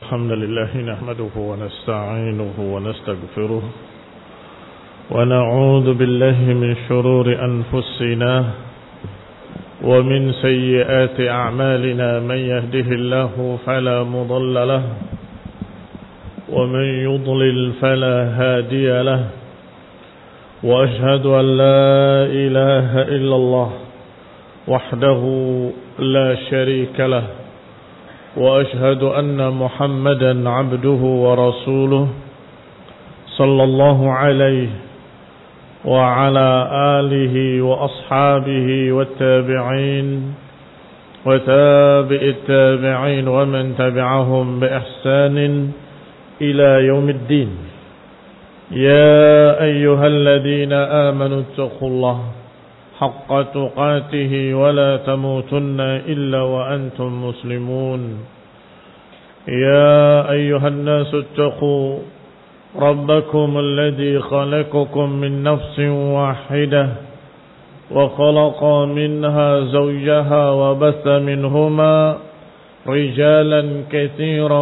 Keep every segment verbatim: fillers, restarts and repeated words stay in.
الحمد لله نحمده ونستعينه ونستغفره ونعوذ بالله من شرور أنفسنا ومن سيئات أعمالنا من يهده الله فلا مضل له ومن يضلل فلا هادي له وأشهد أن لا إله إلا الله وحده لا شريك له وأشهد أن محمدا عبده ورسوله صلى الله عليه وعلى آله وأصحابه والتابعين وتابع التابعين ومن تبعهم بإحسان إلى يوم الدين. يا أيها الذين آمنوا اتقوا الله حق تقاته ولا تموتن إلا وأنتم مسلمون. يا أيها الناس اتقوا ربكم الذي خلقكم من نفس واحدة وخلق منها زوجها وبث منهما رجالا كثيرا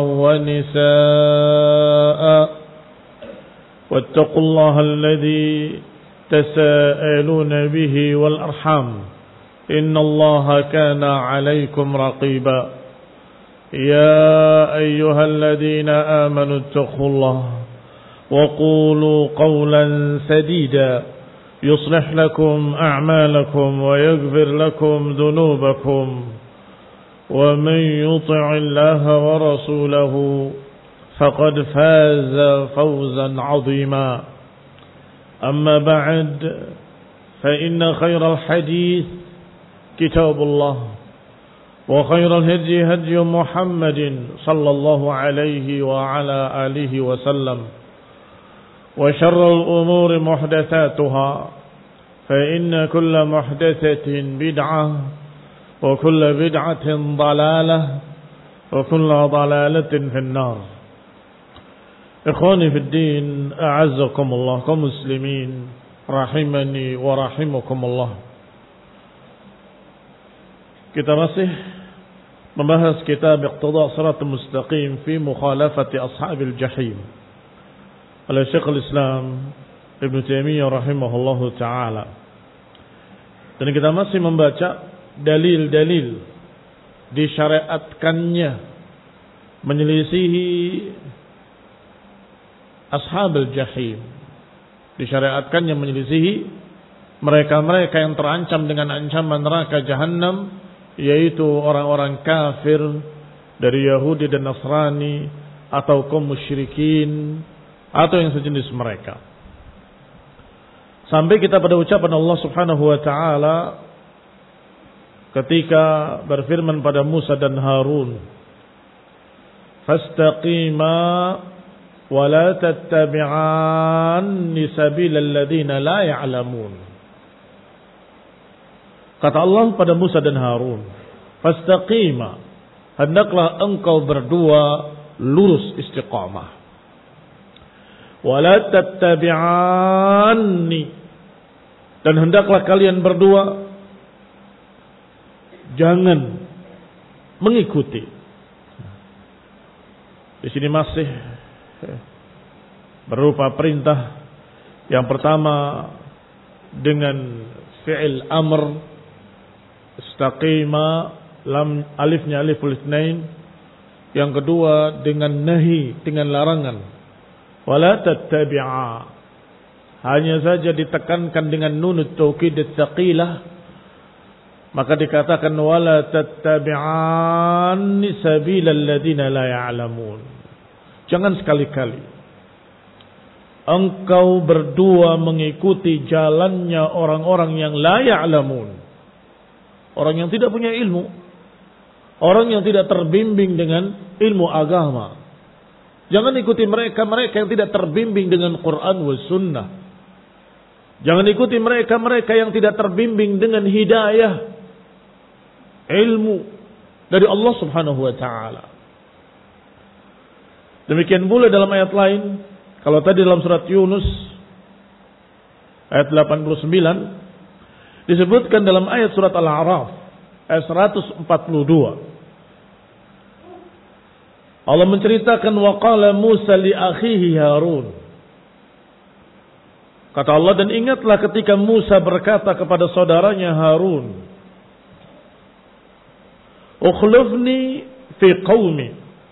ونساء واتقوا الله الذي تساءلون به والأرحام إن الله كان عليكم رقيبا. يا أيها الذين آمنوا اتقوا الله وقولوا قولا سديدا يصلح لكم أعمالكم ويغفر لكم ذنوبكم ومن يطع الله ورسوله فقد فاز فوزا عظيما. أما بعد فإن خير الحديث كتاب الله وخير الهدي هدي محمد صلى الله عليه وعلى آله وسلم وشر الأمور محدثاتها فإن كل محدثة بدعة وكل بدعة ضلالة وكل ضلالة في النار. Ikhwani fid din, a'azzakumullah, kaum muslimin rahimani wa rahimakumullah. Kita masih membahas kitab Iqtida' Shiratal Mustaqim fi mukhalafati ashabil jahim oleh Syekhul Islam Ibnu Taimiyah rahimahullahu taala. Dan kita masih membaca dalil-dalil disyariatkannya menyelisihi ashabul jahim, disyariatkannya menyelisihi mereka-mereka yang terancam dengan ancaman neraka jahanam, yaitu orang-orang kafir dari Yahudi dan Nasrani atau kaum musyrikin atau yang sejenis mereka. Sampai kita pada ucapan Allah Subhanahu wa taala ketika berfirman pada Musa dan Harun, "Fastaqima وَلَا تَتَّبِعَانِ سَبِيلَ الَّذِينَ لَا يَعْلَمُونَ." Kata Allah pada Musa dan Harun, "Fastaqima," hendaklah engkau berdua lurus istiqamah. "Wala tattabi'anni," dan hendaklah kalian berdua jangan mengikuti. Di sini masih berupa perintah. Yang pertama dengan fi'il amr, istaqima, lam alifnya aliful itsnain. Yang kedua dengan nahi, dengan larangan, wala tattabi'a, hanya saja ditekankan dengan nunut taukid tsaqilah, maka dikatakan wala tattabi'anni sabilal ladzina la ya'lamun. Jangan sekali-kali engkau berdua mengikuti jalannya orang-orang yang la ya'lamun, orang yang tidak punya ilmu, orang yang tidak terbimbing dengan ilmu agama. Jangan ikuti mereka-mereka yang tidak terbimbing dengan Quran wa sunnah. Jangan ikuti mereka-mereka yang tidak terbimbing dengan hidayah, ilmu dari Allah Subhanahu wa taala. Demikian pula dalam ayat lain, kalau tadi dalam surat Yunus ayat delapan puluh sembilan disebutkan dalam ayat surat Al-A'raf ayat seratus empat puluh dua. Allah menceritakan waqala Musa li akhihi Harun. Kata Allah, dan ingatlah ketika Musa berkata kepada saudaranya Harun, ukhlufni fi qaumi,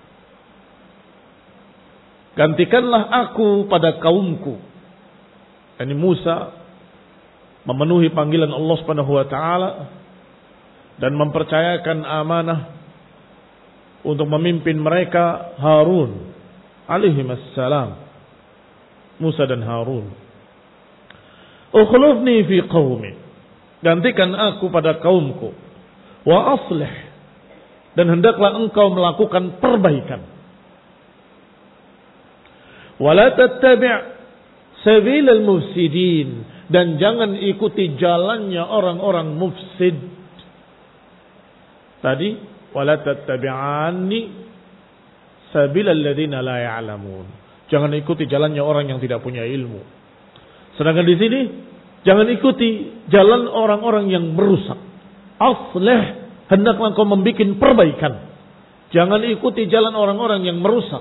gantikanlah aku pada kaumku. Ini Musa memenuhi panggilan Allah Subhanahu wa taala dan mempercayakan amanah untuk memimpin mereka Harun alaihi wassalam. Musa dan Harun. Ukhlufni fi qaumi, gantikan aku pada kaumku. Wa aslih, dan hendaklah engkau melakukan perbaikan. Wa la tattabi' sabilal mufsidin, dan jangan ikuti jalannya orang-orang mufsid. Tadi wala tattabi'anni sabilal ladzina la ya'lamun. Jangan ikuti jalannya orang yang tidak punya ilmu. Sedangkan di sini jangan ikuti jalan orang-orang yang merusak. Aslih, hendaklah engkau membuat perbaikan. Jangan ikuti jalan orang-orang yang merusak.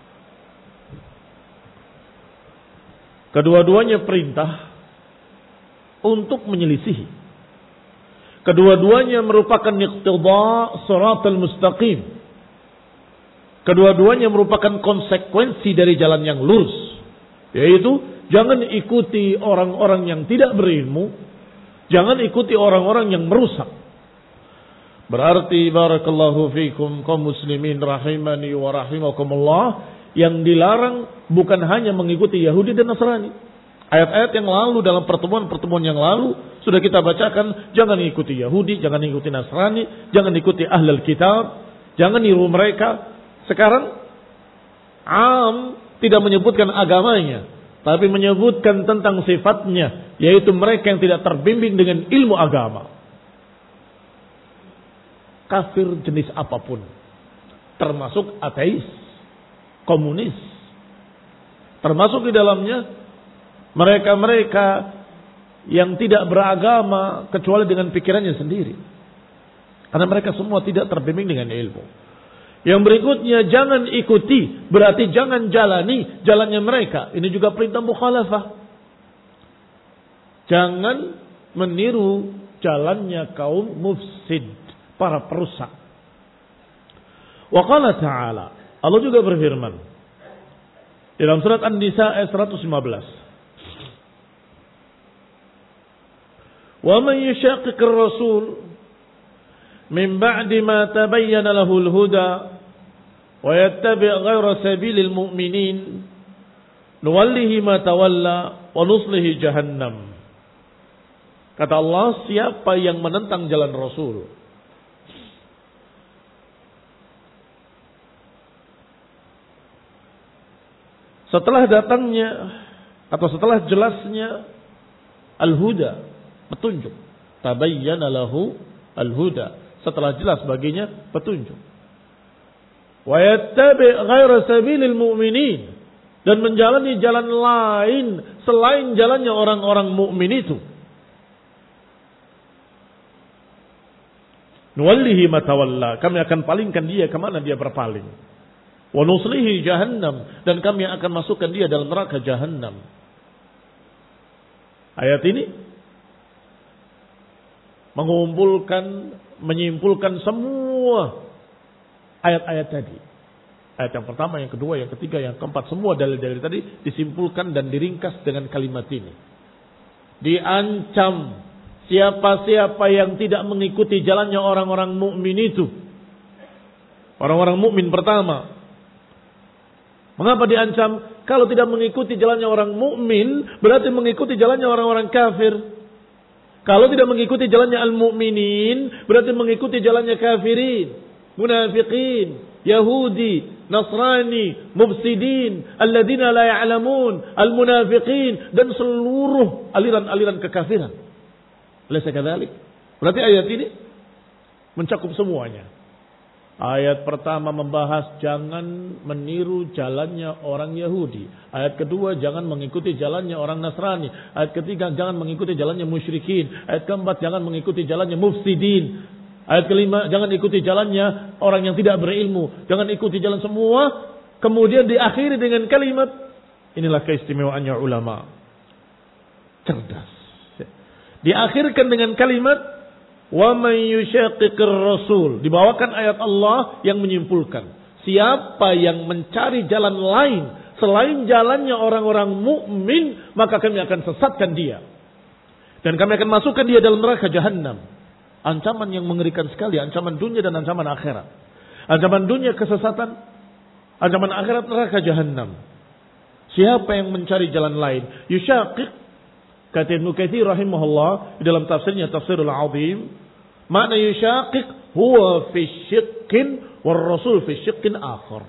Kedua-duanya perintah untuk menyelisihi. Kedua-duanya merupakan iqtida shiratal mustaqim. Kedua-duanya merupakan konsekuensi dari jalan yang lurus, yaitu jangan ikuti orang-orang yang tidak berilmu, jangan ikuti orang-orang yang merusak. Berarti barakallahu fikum kaum muslimin rahimani wa rahimakumullah, yang dilarang bukan hanya mengikuti Yahudi dan Nasrani. Ayat-ayat yang lalu dalam pertemuan-pertemuan yang lalu sudah kita bacakan, jangan ikuti Yahudi, jangan ikuti Nasrani, jangan ikuti Ahlul Kitab, jangan niru mereka. Sekarang am tidak menyebutkan agamanya, tapi menyebutkan tentang sifatnya, yaitu mereka yang tidak terbimbing dengan ilmu agama. Kafir jenis apapun, termasuk ateis, komunis, termasuk di dalamnya mereka-mereka yang tidak beragama kecuali dengan pikirannya sendiri, karena mereka semua tidak terbimbing dengan ilmu. Yang berikutnya, jangan ikuti, berarti jangan jalani jalannya mereka. Ini juga perintah mukhalafah. Jangan meniru jalannya kaum mufsid, para perusak. Wa qala ta'ala, Allah juga berfirman dalam surat An-Nisa ayat seratus lima belas. Wa man yushaqiqir rasul min ba'di ma tabayyana lahul huda wa yattabi' ghayra sabilil mu'minin nuwallihi ma tawalla wa nuslihi jahannam. Kata Allah, siapa yang menentang jalan Rasul, setelah datangnya atau setelah jelasnya al-huda, petunjuk, tabayyana lahu al-huda, setelah jelas baginya petunjuk. Wa yattabi' ghaira sabilil mu'minin, dan menjalani jalan lain selain jalannya orang-orang mukmin itu. Nuwallihi ma tawalla, kami akan palingkan dia kemana dia berpaling. Wa nuslihi jahannam, dan kami akan masukkan dia dalam neraka jahannam. Ayat ini mengumpulkan, menyimpulkan semua ayat-ayat tadi. Ayat yang pertama, yang kedua, yang ketiga, yang keempat, semua dalil-dalil tadi disimpulkan dan diringkas dengan kalimat ini. Diancam siapa-siapa yang tidak mengikuti jalannya orang-orang mukmin itu. Orang-orang mukmin pertama. Mengapa diancam? Kalau tidak mengikuti jalannya orang mukmin, berarti mengikuti jalannya orang-orang kafir. Kalau tidak mengikuti jalannya al-mu'minin, berarti mengikuti jalannya kafirin, munafiqin, Yahudi, Nasrani, mufsidin, alladzina la ya'lamun, al-munafiqin, dan seluruh aliran-aliran kekafiran. Laisa kadzalik? Berarti ayat ini mencakup semuanya. Ayat pertama membahas jangan meniru jalannya orang Yahudi. Ayat kedua jangan mengikuti jalannya orang Nasrani. Ayat ketiga jangan mengikuti jalannya musyrikin. Ayat keempat jangan mengikuti jalannya mufsidin. Ayat kelima, jangan ikuti jalannya orang yang tidak berilmu. Jangan ikuti jalan semua. Kemudian diakhiri dengan kalimat, inilah keistimewaannya ulama. Cerdas. Diakhirkan dengan kalimat, wa man yushaqiqir rasul. Dibawakan ayat Allah yang menyimpulkan. Siapa yang mencari jalan lain selain jalannya orang-orang mukmin, maka kami akan sesatkan dia. Dan kami akan masukkan dia dalam neraka jahanam. Ancaman yang mengerikan sekali, ancaman dunia dan ancaman akhirat. Ancaman dunia kesesatan, ancaman akhirat neraka jahanam. Siapa yang mencari jalan lain? Yushaqiq, kata Ibnu Katsir rahimahullah di dalam tafsirnya Tafsirul Azim, makna yushaqiq huwa fi syiqqin war rasul fi syiqqin akhar.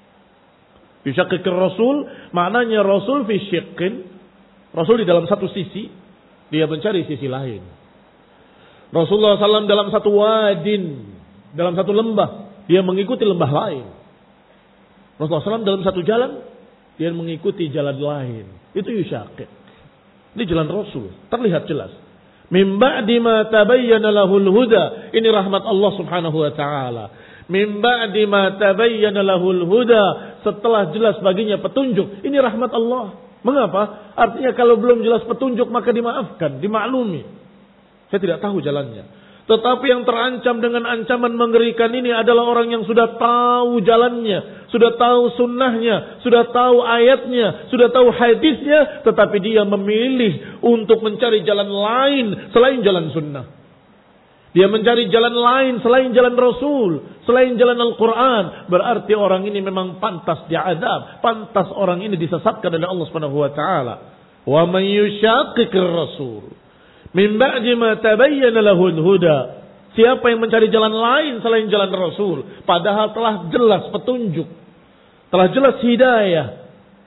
Yushaqiq rasul maknanya rasul fi syiqqin, rasul di dalam satu sisi, dia mencari sisi lain. Rasulullah shallallahu alaihi wasallam dalam satu wadin, dalam satu lembah, dia mengikuti lembah lain. Rasulullah shallallahu alaihi wasallam dalam satu jalan, dia mengikuti jalan lain. Itu yushaqiq. Ini jalan Rasul, terlihat jelas. Min ba'di ma tabayyana lahul huda. Ini rahmat Allah Subhanahu wa taala. Min ba'di ma tabayyana lahul huda, setelah jelas baginya petunjuk. Ini rahmat Allah. Mengapa? Artinya kalau belum jelas petunjuk maka dimaafkan, dimaklumi. Saya tidak tahu jalannya. Tetapi yang terancam dengan ancaman mengerikan ini adalah orang yang sudah tahu jalannya, sudah tahu sunnahnya, sudah tahu ayatnya, sudah tahu hadisnya, tetapi dia memilih untuk mencari jalan lain selain jalan sunnah. Dia mencari jalan lain selain jalan Rasul, selain jalan Al-Quran. Berarti orang ini memang pantas diazab, pantas orang ini disesatkan oleh Allah Subhanahu wa taala. Wa man yushaqiqir rasul min ba'di ma tabayyana lahul huda. Siapa yang mencari jalan lain selain jalan Rasul, padahal telah jelas petunjuk, telah jelas hidayah,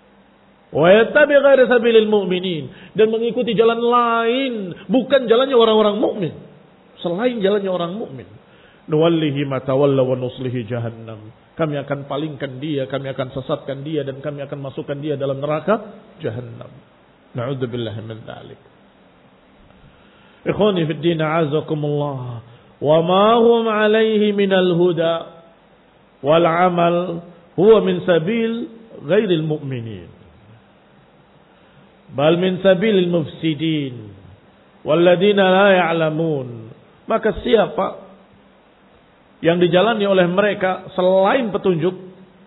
wa yattabi' ghaira sabilil mu'minin, dan mengikuti jalan lain bukan jalannya orang-orang mukmin, selain jalannya orang mukmin, nuwallihi ma tawalla wa nuslihi jahannam. Kami akan palingkan dia, kami akan sesatkan dia, dan kami akan masukkan dia dalam neraka jahannam. Na'udzubillahi min dzalik. Ikhwani fid din, a'azakumullah. Wa ma hum 'alaihi minal huda wal 'amal huwa min sabil ghairil mu'minin, bal min sabilil mufsidin walladzina la ya'lamun. Maka siapa yang dijalani oleh mereka selain petunjuk,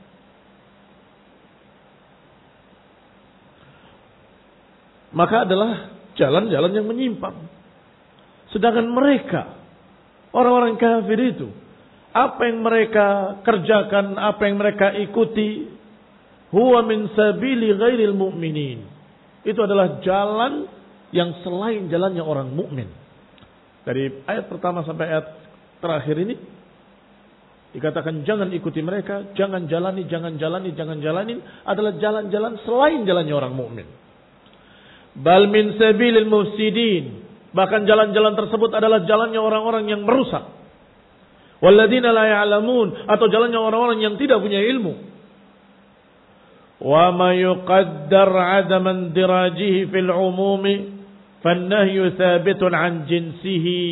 maka adalah jalan-jalan yang menyimpang. Sedangkan mereka, orang-orang kafir itu, apa yang mereka kerjakan, apa yang mereka ikuti, huwa min sabili ghairil mu'minin. Itu adalah jalan yang selain jalannya orang mukmin. Dari ayat pertama sampai ayat terakhir ini dikatakan jangan ikuti mereka, jangan jalani, jangan jalani, jangan jalanin, adalah jalan-jalan selain jalannya orang mukmin. Bal min sabilil mufsidin. Bahkan jalan-jalan tersebut adalah jalannya orang-orang yang merusak. Walladzina la ya'lamun, atau jalannya orang-orang yang tidak punya ilmu. Wa ma yuqaddar 'adaman dirajihi fil 'umumi fannahyu thabitun 'an jinsihi.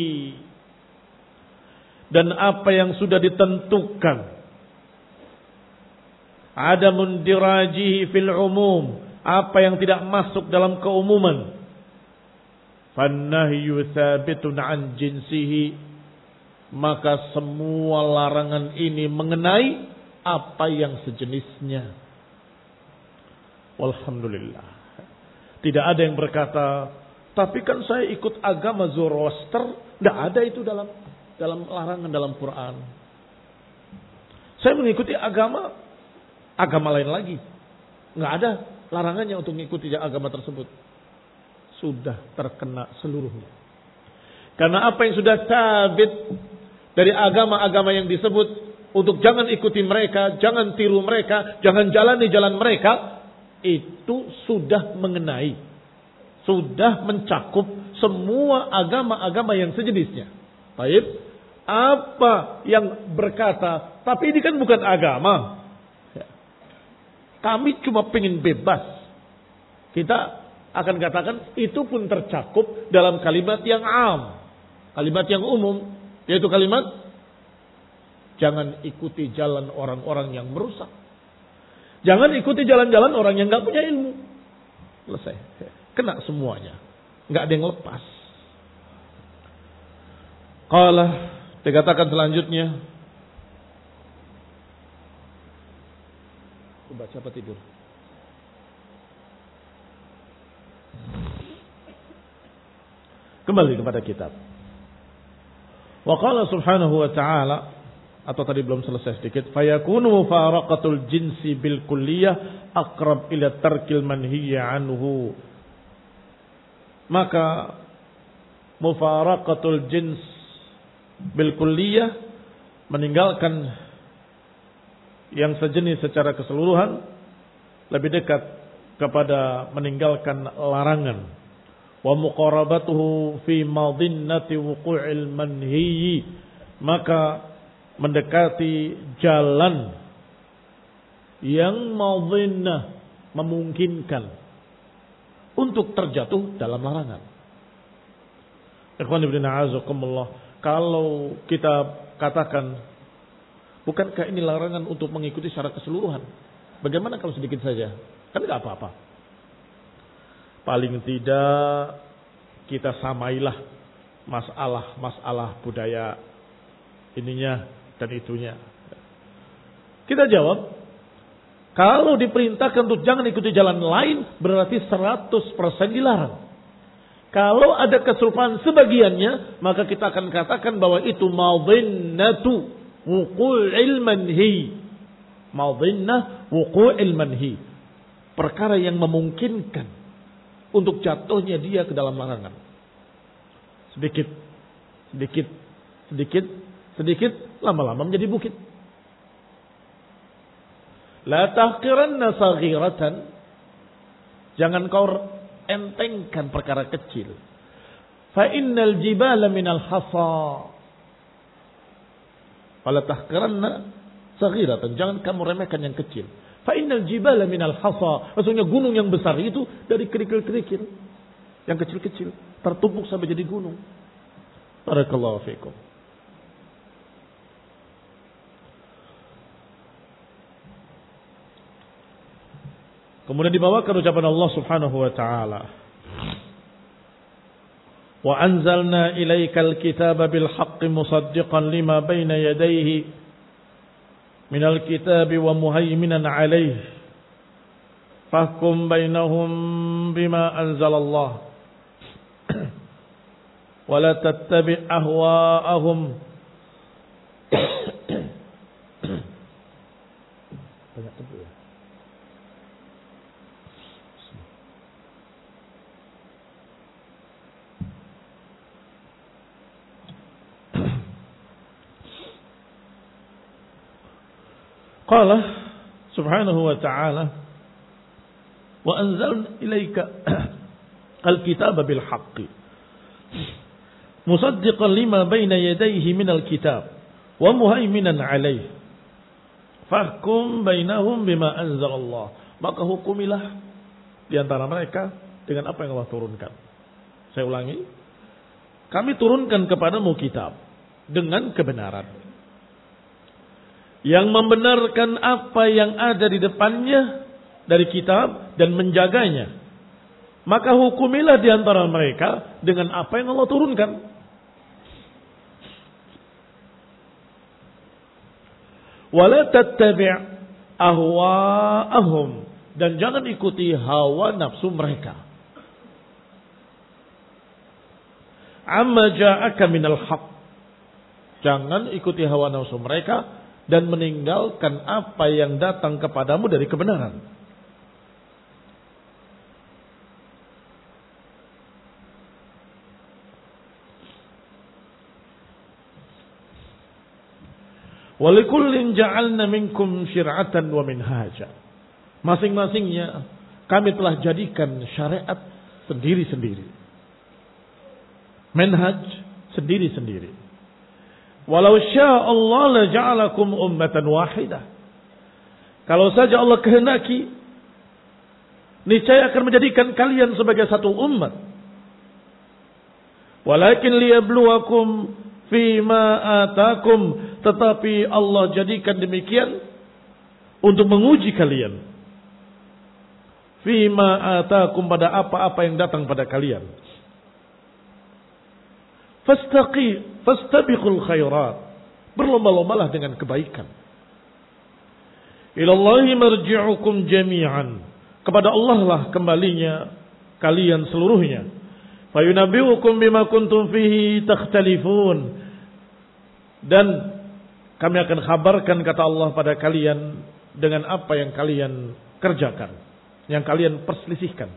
Dan apa yang sudah ditentukan, adamun dirajihi fil 'umum, apa yang tidak masuk dalam keumuman, fannahyu thabitun an jinsihi, maka semua larangan ini mengenai apa yang sejenisnya. Walhamdulillah. Tidak ada yang berkata, tapi kan saya ikut agama Zoroaster. Tidak ada itu dalam dalam larangan dalam Quran. Saya mengikuti agama agama lain lagi. Nggak ada larangannya untuk mengikuti agama tersebut. Sudah terkena seluruhnya. Karena apa yang sudah sabit dari agama-agama yang disebut untuk jangan ikuti mereka, jangan tiru mereka, jangan jalani jalan mereka, itu sudah mengenai, sudah mencakup semua agama-agama yang sejenisnya. Baik, apa yang berkata, tapi ini kan bukan agama, kami cuma pengen bebas, kita akan katakan itu pun tercakup dalam kalimat yang am, kalimat yang umum, yaitu kalimat Jangan ikuti jalan orang-orang yang merusak. Jangan ikuti jalan-jalan orang yang nggak punya ilmu. Selesai. Kena semuanya. Nggak ada yang lepas. Qala, dikatakan selanjutnya. Baca apa tidur? Kembali kepada kitab. Wa qala subhanahu wa ta'ala, atau tadi belum selesai sedikit, fayakunu mufaraqatul jinsi bil kulliyah aqrab ila tarkil manhiyya anhu. Maka mufaraqatul jins bil kulliyah, meninggalkan yang sejenis secara keseluruhan, lebih dekat kepada meninggalkan larangan. Wa muqarabatuhu fi madhinnati wuqu'il manhiyi, maka mendekati jalan yang madhinnah, memungkinkan untuk terjatuh dalam larangan. Ikhwan ibn a'azakumullah, kalau kita katakan, bukankah ini larangan untuk mengikuti secara keseluruhan? Bagaimana kalau sedikit saja? Kan tidak apa-apa. Paling tidak kita samailah masalah-masalah budaya ininya dan itunya. Kita jawab, kalau diperintahkan untuk jangan ikuti jalan lain, berarti seratus persen dilarang. Kalau ada keserupaan sebagiannya, maka kita akan katakan bahwa itu madhinnatu wuqu'il manhi. Madhinnah wuqu'il manhi. Perkara yang memungkinkan untuk jatuhnya dia ke dalam larangan. Sedikit, sedikit, sedikit, sedikit, lama-lama menjadi bukit. La tahqiranna saghiratan. Jangan kau entengkan perkara kecil. Fa innal jibala minal hasa. Fala tahqiranna saghiratan. Jangan kamu remehkan yang kecil. Fa innal jibala minal hasa. Maksudnya gunung yang besar itu dari kerikil-kerikil. Yang kecil-kecil tertumpuk sampai jadi gunung. Barakallahu fiikum. Kemudian dibawakan ucapan Allah Subhanahu wa taala. Wa anzalna ilaikal kitaba bil haqqi musaddiqan lima baina yadayhi minal kitabi wa muhaiminan alaih. Fahkum bainahum bima anzalallah. Wa la tattabi' ahwa'ahum. Banyak tebu ya. Qala subhanahu wa ta'ala wa anzalna ilaika al-kitaba bil haqqi musaddiqan lima baina yadayhi minal kitab wa muhaiminan alayhi fahkum bainahum bima anzalallah. Maka hukumilah di antara mereka dengan apa yang Allah turunkan. Saya ulangi, kami turunkan kepadamu kitab dengan kebenaran yang membenarkan apa yang ada di depannya dari kitab dan menjaganya. Maka hukumilah di antara mereka dengan apa yang Allah turunkan. Wala tattabi' ahwa'ahum, dan jangan ikuti hawa nafsu mereka. Amma ja'aka minal haqq, jangan ikuti hawa nafsu mereka dan meninggalkan apa yang datang kepadamu dari kebenaran. Walikullin ja'alna minkum syir'atan wa minhaja. Masing-masingnya kami telah jadikan syariat sendiri-sendiri. Manhaj sendiri-sendiri. Walau syaa Allah la ja'alakum ummatan wahidah. Kalau saja Allah kehendaki, niscaya akan menjadikan kalian sebagai satu umat. Walakin liyabluwakum fima atakum, tetapi Allah jadikan demikian untuk menguji kalian. Fima atakum, pada apa-apa yang datang pada kalian. Fastaqi fastabiqul khairat, berlomba-lombalah dengan kebaikan. Ilallahi marji'ukum jami'an, kepada Allah lah kembalinya kalian seluruhnya. Fayunabbi'ukum bima kuntum fihi takhtalifun, dan kami akan kabarkan, kata Allah, pada kalian dengan apa yang kalian kerjakan, yang kalian perselisihkan.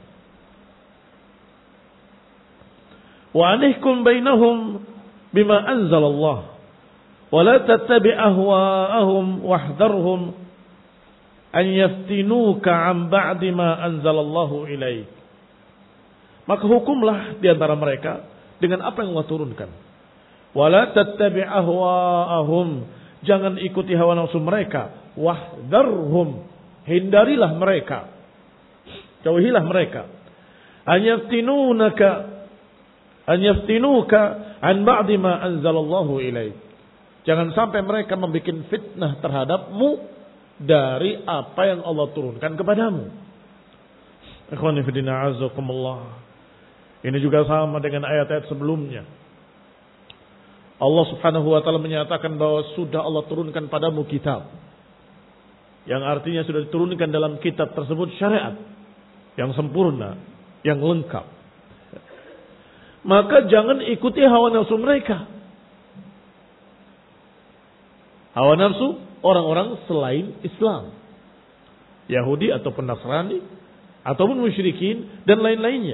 Wa anihkum bainahum bima anzalallah wa la tattabi' ahwa'ahum wahdharhum an yaftinuka 'an ba'di ma anzalallahu ilaik. Maka hukumlah di antara mereka dengan apa yang Allah turunkan. Wa la tattabi' ahwa'ahum, jangan ikuti hawa nafsu mereka. Wahdharhum, hindarilah mereka, jauhilah mereka. An yaftinunaka an yaftinuka an ba'di ma anzalallahu ilaik, jangan sampai mereka membuat fitnah terhadapmu dari apa yang Allah turunkan kepadamu. Ikhwani fillah, azakumullah. Ini juga sama dengan ayat-ayat sebelumnya. Allah Subhanahu wa taala menyatakan bahwa sudah Allah turunkan padamu kitab, yang artinya sudah diturunkan dalam kitab tersebut syariat yang sempurna, yang lengkap. Maka jangan ikuti hawa nafsu mereka. Hawa nafsu orang-orang selain Islam, Yahudi ataupun Nasrani ataupun musyrikin dan lain-lainnya.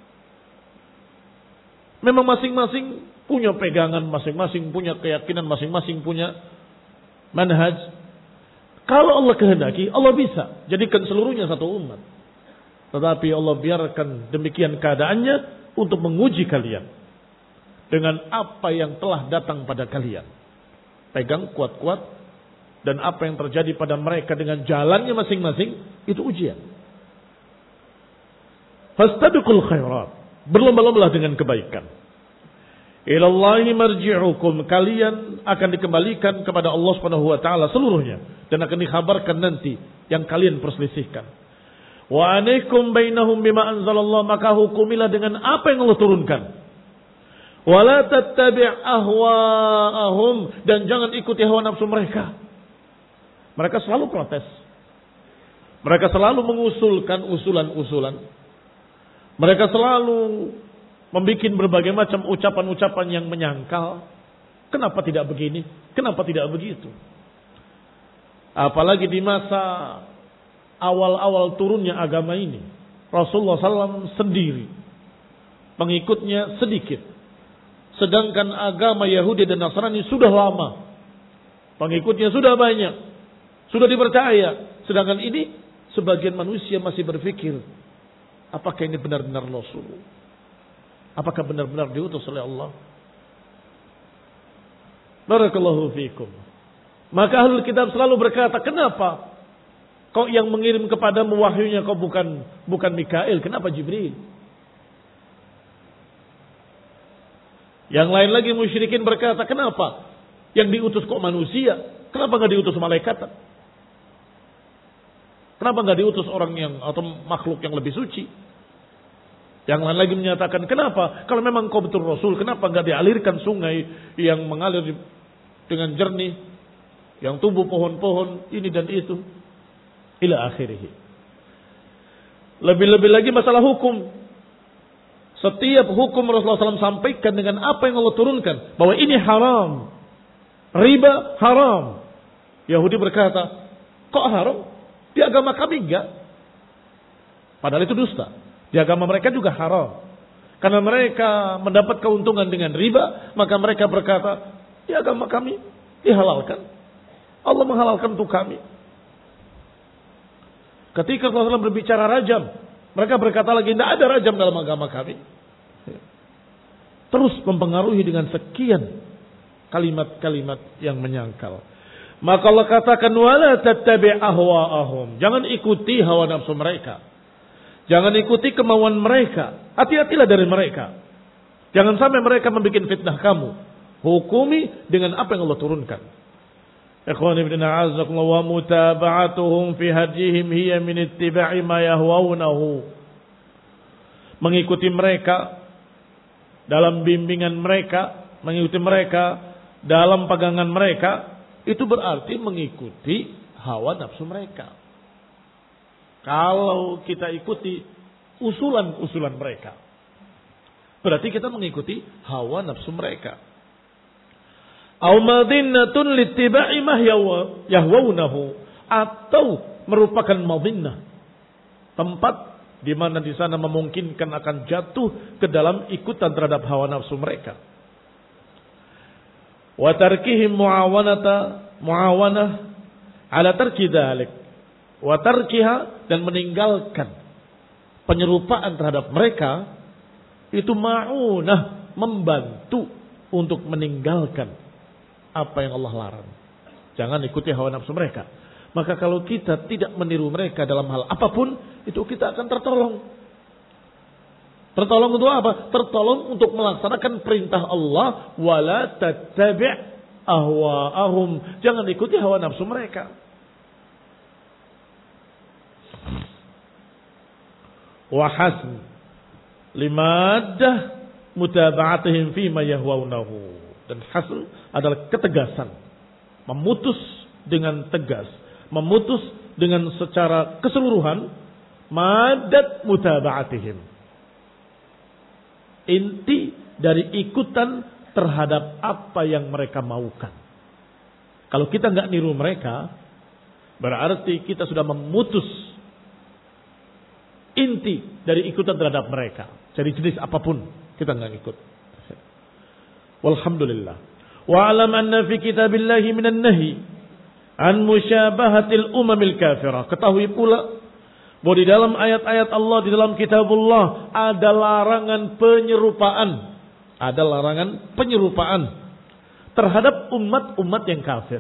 Memang masing-masing punya pegangan, masing-masing punya keyakinan, masing-masing punya manhaj. Kalau Allah kehendaki, Allah bisa jadikan seluruhnya satu umat. Tetapi Allah biarkan demikian keadaannya untuk menguji kalian dengan apa yang telah datang pada kalian. Pegang kuat-kuat, dan apa yang terjadi pada mereka dengan jalannya masing-masing, itu ujian. Fastabiqul khairat, berlomba-lombalah dengan kebaikan. Ilallahi marji'ukum, kalian akan dikembalikan kepada Allah Subhanahu wa taala seluruhnya, dan akan dikhabarkan nanti yang kalian perselisihkan. Wa anaikum bainahum bima anzalallah, maka hukumilah dengan apa yang Allah turunkan. Wa la tattabi' ahwa'ahum, dan jangan ikuti hawa nafsu mereka. Mereka selalu protes. Mereka selalu mengusulkan usulan-usulan. Mereka selalu membuat berbagai macam ucapan-ucapan yang menyangkal. Kenapa tidak begini? Kenapa tidak begitu? Apalagi di masa awal-awal turunnya agama ini, Rasulullah shallallahu alaihi wasallam sendiri, pengikutnya sedikit. Sedangkan agama Yahudi dan Nasrani sudah lama, pengikutnya sudah banyak, sudah dipercaya. Sedangkan ini sebagian manusia masih berpikir, apakah ini benar-benar Rasul? Apakah benar-benar diutus oleh Allah? Barakallahu fiikum. Maka ahlul kitab selalu berkata, kenapa kok yang mengirim kepadamu wahyunya kok bukan bukan Mikail, kenapa Jibril? Yang lain lagi musyrikin berkata, kenapa yang diutus kok manusia? Kenapa nggak diutus malaikat? Kenapa nggak diutus orang yang atau makhluk yang lebih suci? Yang lain lagi menyatakan, kenapa kalau memang kau betul Rasul, kenapa nggak dialirkan sungai yang mengalir dengan jernih, yang tumbuh pohon-pohon ini dan itu, ila akhirih. Lebih-lebih lagi masalah hukum. Setiap hukum Rasulullah shallallahu alaihi wasallam sampaikan dengan apa yang Allah turunkan, bahwa ini haram, riba haram. Yahudi berkata, kok haram? Di agama kami enggak. Padahal itu dusta. Di agama mereka juga haram. Karena mereka mendapat keuntungan dengan riba, maka mereka berkata, di agama kami dihalalkan. Allah menghalalkan untuk kami. Ketika Rasulullah berbicara rajam, mereka berkata lagi, tidak ada rajam dalam agama kami. Terus mempengaruhi dengan sekian kalimat-kalimat yang menyangkal. Maka Allah katakan, wala tattabi' ahwa'ahum, jangan ikuti hawa nafsu mereka. Jangan ikuti kemauan mereka. Hati-hatilah dari mereka. Jangan sampai mereka membuat fitnah kamu. Hukumi dengan apa yang Allah turunkan. Ikhwan ibn a'azakumullah, wa mutaba'atuhum fi hadihim hiya min ittiba'i ma yahwaunahu. Mengikuti mereka dalam bimbingan mereka, mengikuti mereka dalam pegangan mereka, itu berarti mengikuti hawa nafsu mereka. Kalau kita ikuti usulan-usulan mereka, berarti kita mengikuti hawa nafsu mereka. Au madinnatun littiba'i ma yahwaunahu, atau merupakan madinnah, tempat di mana di sana memungkinkan akan jatuh ke dalam ikutan terhadap hawa nafsu mereka. Wa tarkihim muawanata muawanah ala tarki dzalik, wa tarkiha, dan meninggalkan penyerupaan terhadap mereka itu ma'unah, membantu untuk meninggalkan apa yang Allah larang. Jangan ikuti hawa nafsu mereka. Maka kalau kita tidak meniru mereka dalam hal apapun, itu kita akan tertolong. Tertolong untuk apa? Tertolong untuk melaksanakan perintah Allah, wala tattabi' ahwa'ahum. Jangan ikuti hawa nafsu mereka. Wa hasn limaddah mutaba'atihim fima yahwaunahu. Dan hasn adalah ketegasan, memutus dengan tegas, memutus dengan secara keseluruhan, madat mutaba'atihim, inti dari ikutan terhadap apa yang mereka maukan. Kalau kita nggak niru mereka, berarti kita sudah memutus inti dari ikutan terhadap mereka. Jadi jenis apapun kita nggak ikut. Walhamdulillah. Wa alam anna fi kitabillahi minan nahi an musyabahatil umamil kafirah. Ketahui pula bahwa di dalam ayat-ayat Allah, di dalam kitabullah, ada larangan penyerupaan. Ada larangan penyerupaan terhadap umat-umat yang kafir.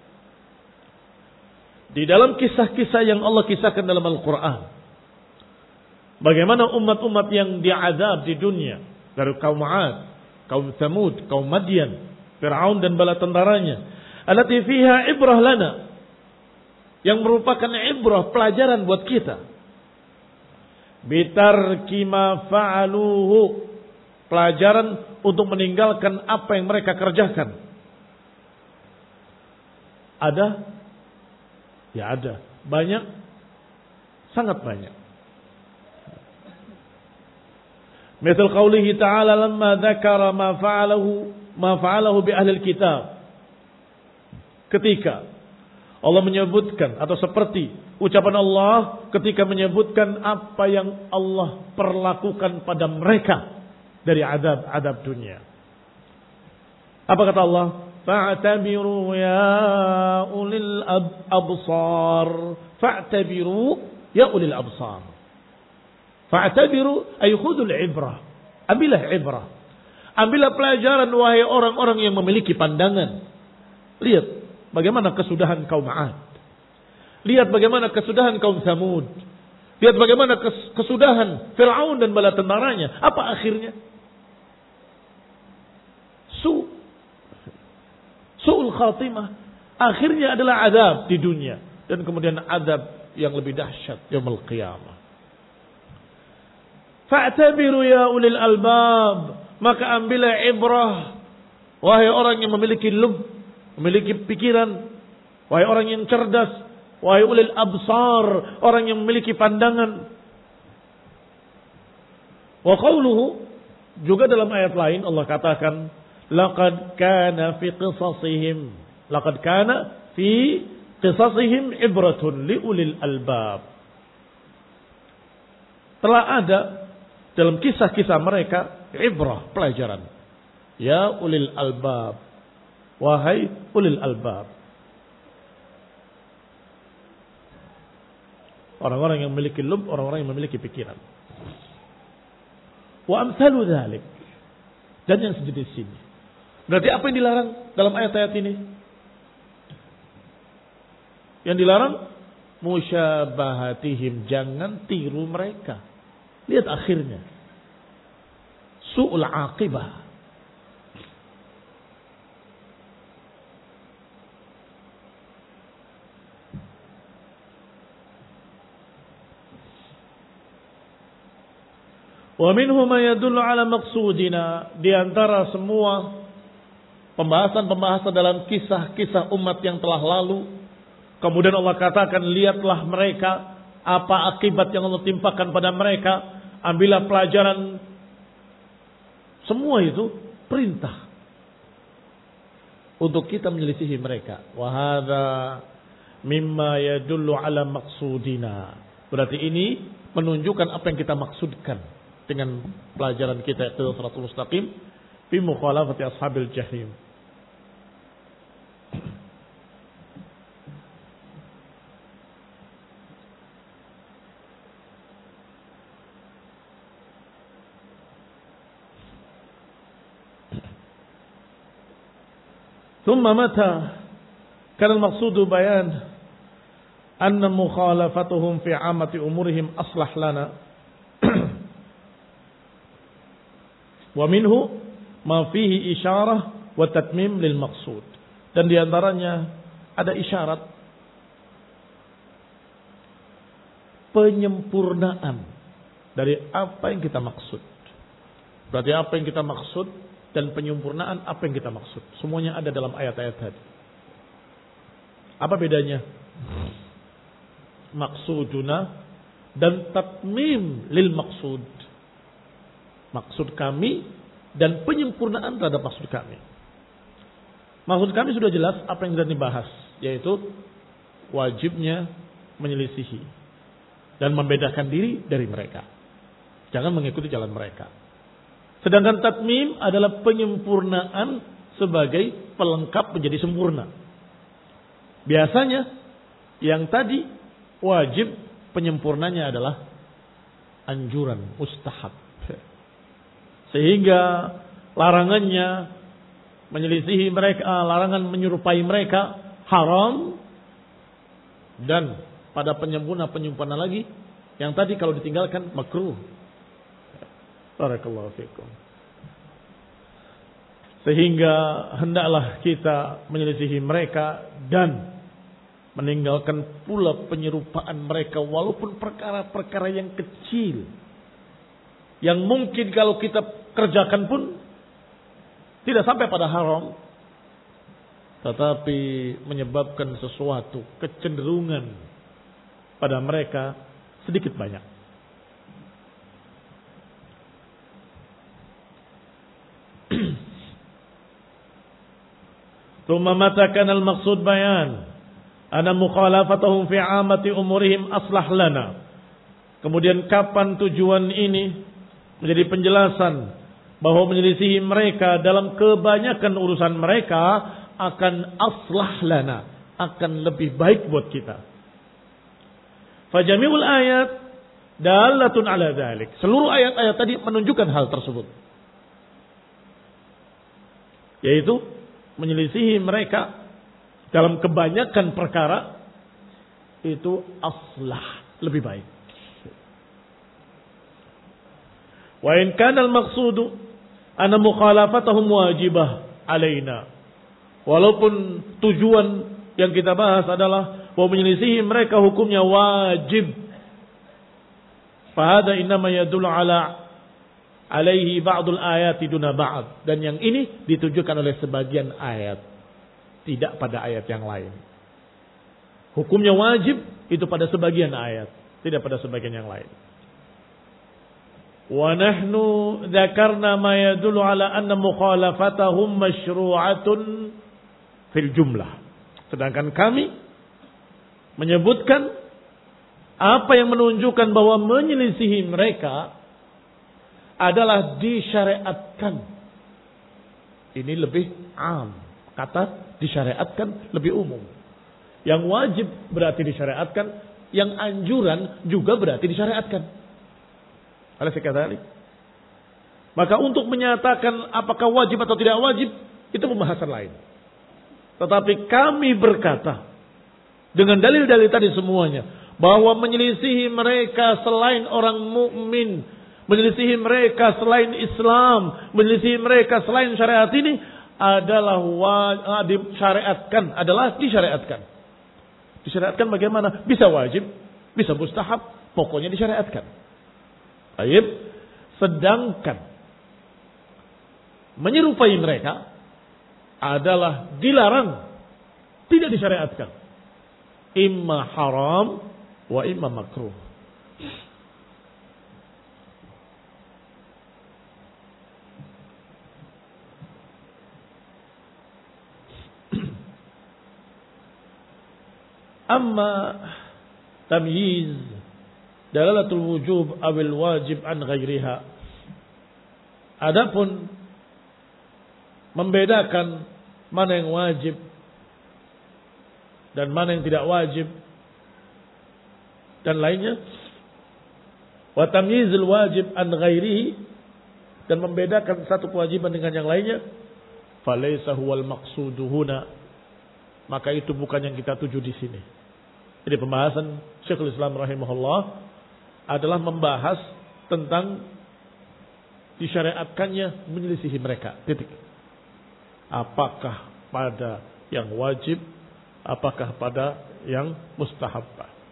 Di dalam kisah-kisah yang Allah kisahkan dalam Al-Quran, bagaimana umat-umat yang diazab di dunia, dari kaum 'Ad, kaum Tsamud, kaum Madian, Fir'aun dan bala tentaranya, allati fiha ibrah lana, yang merupakan ibrah, pelajaran buat kita. Bitarki ma fa'aluhu, pelajaran untuk meninggalkan apa yang mereka kerjakan. Ada? Ya ada. Banyak? Sangat banyak. Misal qaulihi ta'ala lamma dzakara ma fa'alahu ma fa'alahu bi ahli kitab. Ketika Allah menyebutkan, atau seperti ucapan Allah ketika menyebutkan apa yang Allah perlakukan pada mereka dari azab-azab dunia. Apa kata Allah? Fa'tabiru ya ulil absar. Fa'tabiru ya ulil absar. Fa'tabiru ay khudul ibrah. Ambillah ibrah. Ambillah pelajaran wahai orang-orang yang memiliki pandangan. Lihat bagaimana kesudahan kaum 'Ad. Lihat bagaimana kesudahan kaum Tsamud. Lihat bagaimana kesudahan Fir'aun dan bala tentaranya. Apa akhirnya? Su. Su'ul khatimah. Akhirnya adalah azab di dunia. Dan kemudian azab yang lebih dahsyat yaumul qiyamah. Fa'tabiru ya ulil albab. Maka ambillah ibrah, wahai orang yang memiliki lub, memiliki pikiran, wahai orang yang cerdas, wahai ulil absar, orang yang memiliki pandangan. Wa qawluhu, juga dalam ayat lain Allah katakan, laqad kana fi qisasihim, laqad kana fi qisasihim ibratun li ulil albab. Telah ada dalam kisah-kisah mereka ibrah, pelajaran. Ya ulil albab, wahai ulil albab, orang-orang yang memiliki lub, orang-orang yang memiliki pikiran. Wa amsalu dzalik, dan yang sejenis ini. Berarti apa yang dilarang dalam ayat-ayat ini? Yang dilarang musyabahatihim, jangan tiru mereka. Lihat akhirnya, su'ul aqibah. Wa minhu ma yadullu ala maqsudina, di antara semua pembahasan-pembahasan dalam kisah-kisah umat yang telah lalu, kemudian Allah katakan, lihatlah mereka, apa akibat yang Allah timpakan pada mereka, ambillah pelajaran. Semua itu perintah untuk kita menyelisihi mereka. Wa hadza mimma yadullu ala maqsudina. Berarti ini menunjukkan apa yang kita maksudkan dengan pelajaran kita itu Shiratul Mustaqim fi mukhalafati ashabil jahim. ثم متى كان المقصود بيان أن مخالفتهم في عامة أمورهم أصلح لنا ومنه ما فيه إشارة وتتميم للمقصود. Dan diantaranya ada isyarat penyempurnaan dari apa yang kita maksud. Berarti apa yang kita maksud dan penyempurnaan apa yang kita maksud. Semuanya ada dalam ayat-ayat tadi. Apa bedanya? Maksuduna dan tatmim lil maksud. Maksud kami dan penyempurnaan terhadap maksud kami. Maksud kami sudah jelas apa yang sudah dibahas, yaitu wajibnya menyelisihi dan membedakan diri dari mereka. Jangan mengikuti jalan mereka. Sedangkan tatmim adalah penyempurnaan sebagai pelengkap menjadi sempurna. Biasanya yang tadi wajib, penyempurnanya adalah anjuran, mustahab. Sehingga larangannya menyelisihi mereka, larangan menyerupai mereka haram. Dan pada penyempurna-penyempurna lagi, yang tadi kalau ditinggalkan makruh. Barakallahu fikum. Sehingga hendaklah kita menyelisihi mereka dan meninggalkan pula penyerupaan mereka walaupun perkara-perkara yang kecil, yang mungkin kalau kita kerjakan pun tidak sampai pada haram, tetapi menyebabkan sesuatu kecenderungan pada mereka sedikit banyak. Tsumma mata kana al-maqsud bayan anna mukhalafatahum fi 'amati umurihim aslah lana. Kemudian kapan tujuan ini menjadi penjelasan bahwa menyelisihi mereka dalam kebanyakan urusan mereka akan aslah lana, akan lebih baik buat kita. Fajami'ul ayat dalatun ala dzalik. Seluruh ayat-ayat tadi menunjukkan hal tersebut. Yaitu menyelisihi mereka dalam kebanyakan perkara itu aslah, lebih baik. Wa in kana al-maqsudu anna mukhalafatahum wajibah alaina. Walaupun tujuan yang kita bahas adalah bahwa menyelisihi mereka hukumnya wajib. Fa hadha innama yadullu ala alaihi ba'dul ayati duna ba'd. Dan yang ini ditujukan oleh sebagian ayat, tidak pada ayat yang lain. Hukumnya wajib itu pada sebagian ayat, tidak pada sebagian yang lain. Wa nahnu dzakarna ma yadullu ala anna mukhalafatahum masyru'atun fil jumlah. Sedangkan kami menyebutkan apa yang menunjukkan bahwa menyelisihi mereka adalah disyariatkan. Ini lebih am. Kata disyariatkan lebih umum. Yang wajib berarti disyariatkan, yang anjuran juga berarti disyariatkan. Alaysa kadzalik? Maka untuk menyatakan apakah wajib atau tidak wajib, itu pembahasan lain. Tetapi kami berkata dengan dalil-dalil tadi semuanya bahwa menyelisihi mereka selain orang mukmin, menyelisihi mereka selain Islam, menyelisihi mereka selain syariat ini adalah wajib, disyariatkan, adalah disyariatkan. Disyariatkan bagaimana? Bisa wajib, bisa mustahab, pokoknya disyariatkan. Baik. Sedangkan menyerupai mereka adalah dilarang, tidak disyariatkan. Imma haram wa imma makruh. Amma tamyiz dalalatul wujub awil wajib an ghairiha. Adapun membedakan mana yang wajib dan mana yang tidak wajib dan lainnya, wa tamyizul wajib an ghairihi, dan membedakan satu kewajiban dengan yang lainnya, falaysa huwal maqsudu huna, maka itu bukan yang kita tuju di sini. Jadi pembahasan Syekhul Islam rahimahullah adalah membahas tentang disyariatkannya menyelisihi mereka. Titik. Apakah pada yang wajib, apakah pada yang mustahab.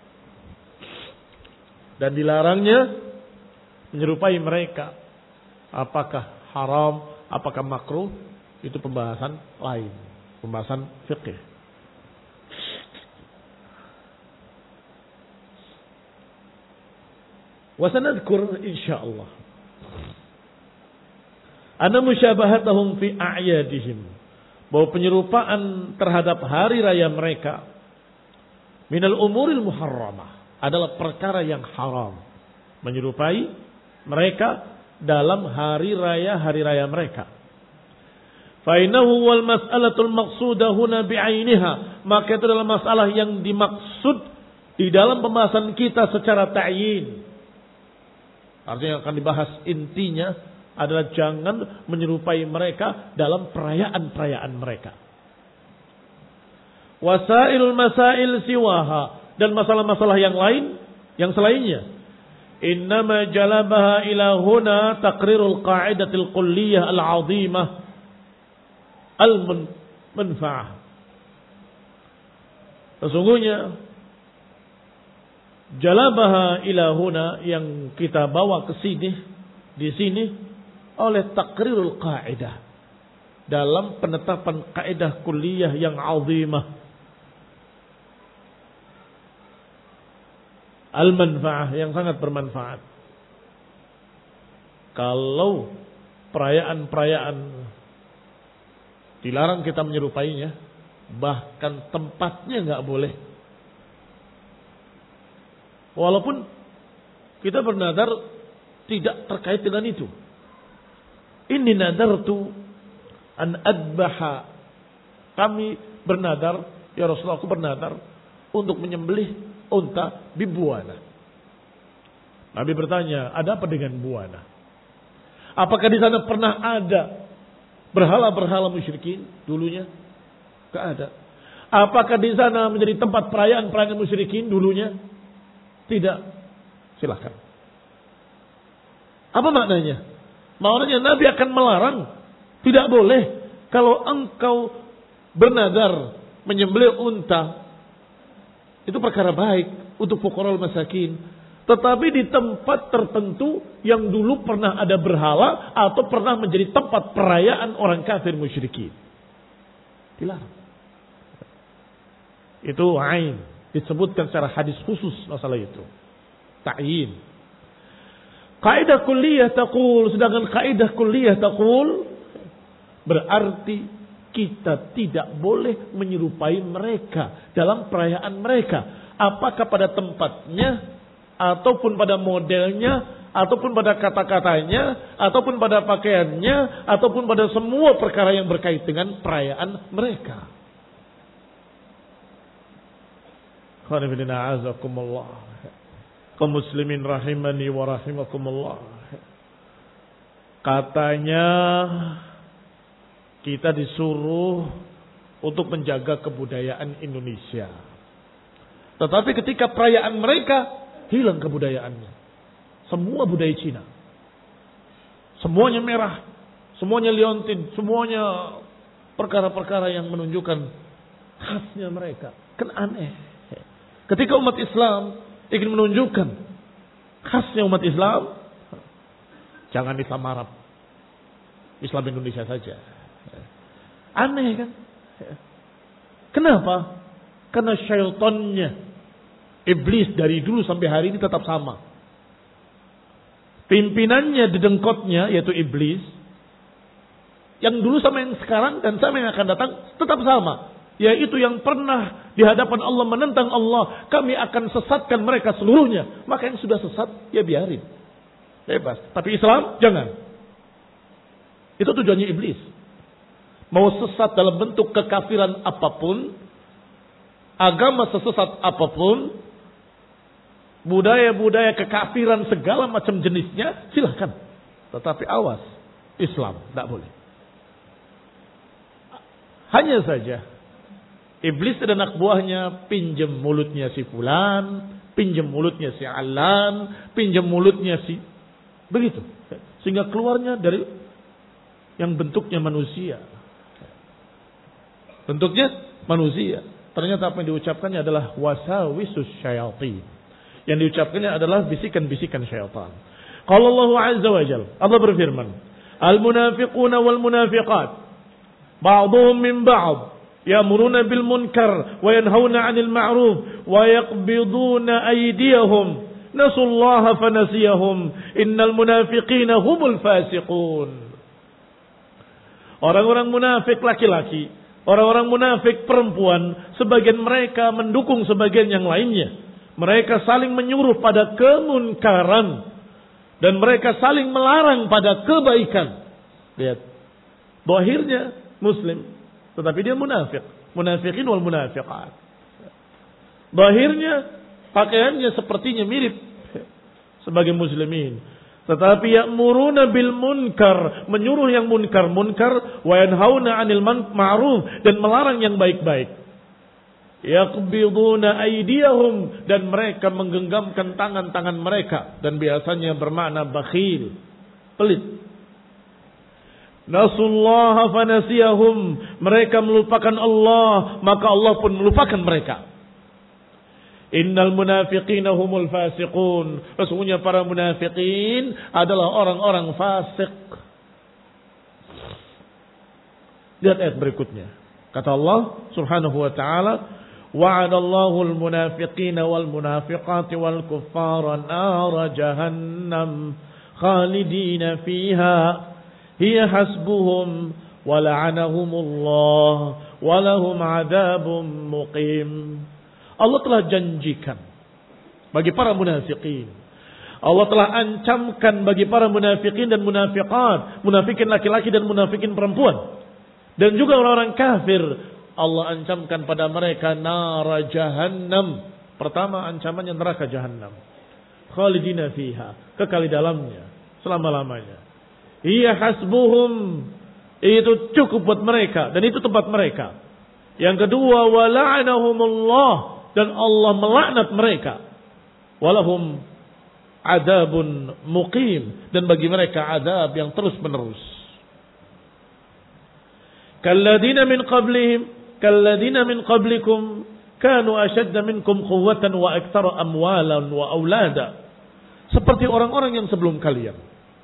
Dan dilarangnya menyerupai mereka. Apakah haram, apakah makruh, itu pembahasan lain. Pembahasan fiqih. Wasanadkur insyaallah anna musyabahatahum fi a'yadihim, bahwa penyerupaan terhadap hari raya mereka minal umuril muharramah adalah perkara yang haram. Menyerupai mereka dalam hari raya-hari raya mereka. Fa innahu wal mas'alatul maqsudah huna bi'ainiha, maka itu adalah masalah yang dimaksud di dalam pembahasan kita secara ta'yin. Artinya yang akan dibahas intinya adalah jangan menyerupai mereka dalam perayaan-perayaan mereka. Wasailul masail siwaha, dan masalah-masalah yang lain, yang selainnya. Innama jalabaha ila huna taqrirul qa'idatil kulliyah al-'azimah al-manfa'ah. Sesungguhnya jalabaha ila huna, yang kita bawa ke sini, di sini oleh taqrirul qa'idah, dalam penetapan kaidah kulliyah yang azimah al-manfa'ah, yang sangat bermanfaat. Kalau perayaan-perayaan dilarang kita menyerupainya, bahkan tempatnya nggak boleh. Walaupun kita bernadar tidak terkait dengan itu. Inni nadartu an adbaha. Kami bernadar, ya Rasulullah, aku bernadar untuk menyembelih unta di Buana. Nabi bertanya, ada apa dengan Buana? Apakah di sana pernah ada berhala-berhala musyrikin dulunya? Tidak ada. Apakah di sana menjadi tempat perayaan-perayaan musyrikin dulunya? Tidak. Silakan. Apa maknanya? Maknanya Nabi akan melarang. Tidak boleh kalau engkau bernadar menyembelih unta. Itu perkara baik untuk fuqara'ul masakin. Tetapi di tempat tertentu yang dulu pernah ada berhala atau pernah menjadi tempat perayaan orang kafir musyrikin. Dilarang. Itu ain. Disebutkan secara hadis khusus masalah itu. Ta'yin. Kaidah kulliyah taqul, sedangkan kaidah kulliyah taqul berarti kita tidak boleh menyerupai mereka dalam perayaan mereka. Apakah pada tempatnya, ataupun pada modelnya, ataupun pada kata-katanya, ataupun pada pakaiannya, ataupun pada semua perkara yang berkait dengan perayaan mereka. Kaum muslimin rahimani wa rahimakumullah. Katanya kita disuruh untuk menjaga kebudayaan Indonesia. Tetapi ketika perayaan mereka, hilang kebudayaannya. Semua budaya Cina. Semuanya merah, semuanya liontin, semuanya perkara-perkara yang menunjukkan khasnya mereka. Kan aneh. Ketika umat Islam ingin menunjukkan khasnya umat Islam, Jangan Islam Arab. Islam Indonesia saja. Aneh kan? Kenapa? Karena syaitannya, iblis dari dulu sampai hari ini tetap sama. Pimpinannya dedengkotnya yaitu iblis. Yang dulu sama yang sekarang dan sama yang akan datang tetap sama. Yaitu yang pernah di hadapan Allah menentang Allah. Kami akan sesatkan mereka seluruhnya. Maka yang sudah sesat ya biarin. Bebas. Tapi Islam jangan. Itu tujuannya iblis. Mau sesat dalam bentuk kekafiran apapun. Agama sesesat apapun. Budaya-budaya kekafiran segala macam jenisnya. Silahkan. Tetapi awas. Islam. Tidak boleh. Hanya saja. Iblis dan anak buahnya pinjam mulutnya si fulan. Pinjam mulutnya si alan. Pinjam mulutnya si... Begitu. Sehingga keluarnya dari yang bentuknya manusia. Bentuknya manusia. Ternyata apa yang diucapkannya adalah wasawisus syayatin. Yang diucapkannya adalah bisikan-bisikan syaitan. Qala Allah Azza wa Jalla. Allah berfirman. Al-munafiquna wal-munafiqat. Ba'duhum min ba'd. Ya'muruna bil munkar. Wa yanhauna 'anil ma'ruf. Wa yaqbiduna aydiyahum. Nasullaha fanasiyahum. Innal munafiqina humul fasiqun. Orang-orang munafik laki-laki. Orang-orang munafik perempuan. Sebagian mereka mendukung sebagian yang lainnya. Mereka saling menyuruh pada kemunkaran. Dan mereka saling melarang pada kebaikan. Lihat. Zahirnya Muslim. Tetapi dia munafik. Munafiqin wal munafiqat. Zahirnya pakaiannya sepertinya mirip sebagai muslimin. Tetapi ya'muruna bil munkar. Menyuruh yang munkar-munkar. Wa yanhauna 'anil ma'ruf. Dan melarang yang baik-baik. Yaqbiduna aydiyahum. Dan mereka menggenggamkan tangan-tangan mereka. Dan biasanya bermakna bakhil. Pelit. Nasullaha fanasiyahum. Mereka melupakan Allah. Maka Allah pun melupakan mereka. Innal munafiqina humul fasiqun. Sesungguhnya para munafiqin adalah orang-orang fasik. Lihat ayat berikutnya. Kata Allah Subhanahu wa taala, wa'adallahu al-munafiqina wal munafiqati wal kuffara nara jahannam khalidina fiha hiya hasbuhum wa la'anahumullah wa lahum 'adzabun muqim. Allah telah janjikan bagi para munafikin. Allah telah ancamkan bagi para munafikin dan munafiqat. Munafikin laki-laki dan munafikin perempuan. Dan juga orang-orang kafir. Allah ancamkan pada mereka nara jahannam. Pertama ancamannya neraka jahannam. Khalidina fiha. Kekal di dalamnya. Selama-lamanya. Iya hasbuhum. Itu cukup buat mereka. Dan itu tempat mereka. Yang kedua. Wala'anahumullah. Dan Allah melaknat mereka. Walahum adabun muqim. Dan bagi mereka adab yang terus menerus. Kalladina min qablihim. Kalladina min qablikum. Kanu ashadda minkum quwwatan wa aktsara amwalan wa aulada. Seperti orang-orang yang sebelum kalian.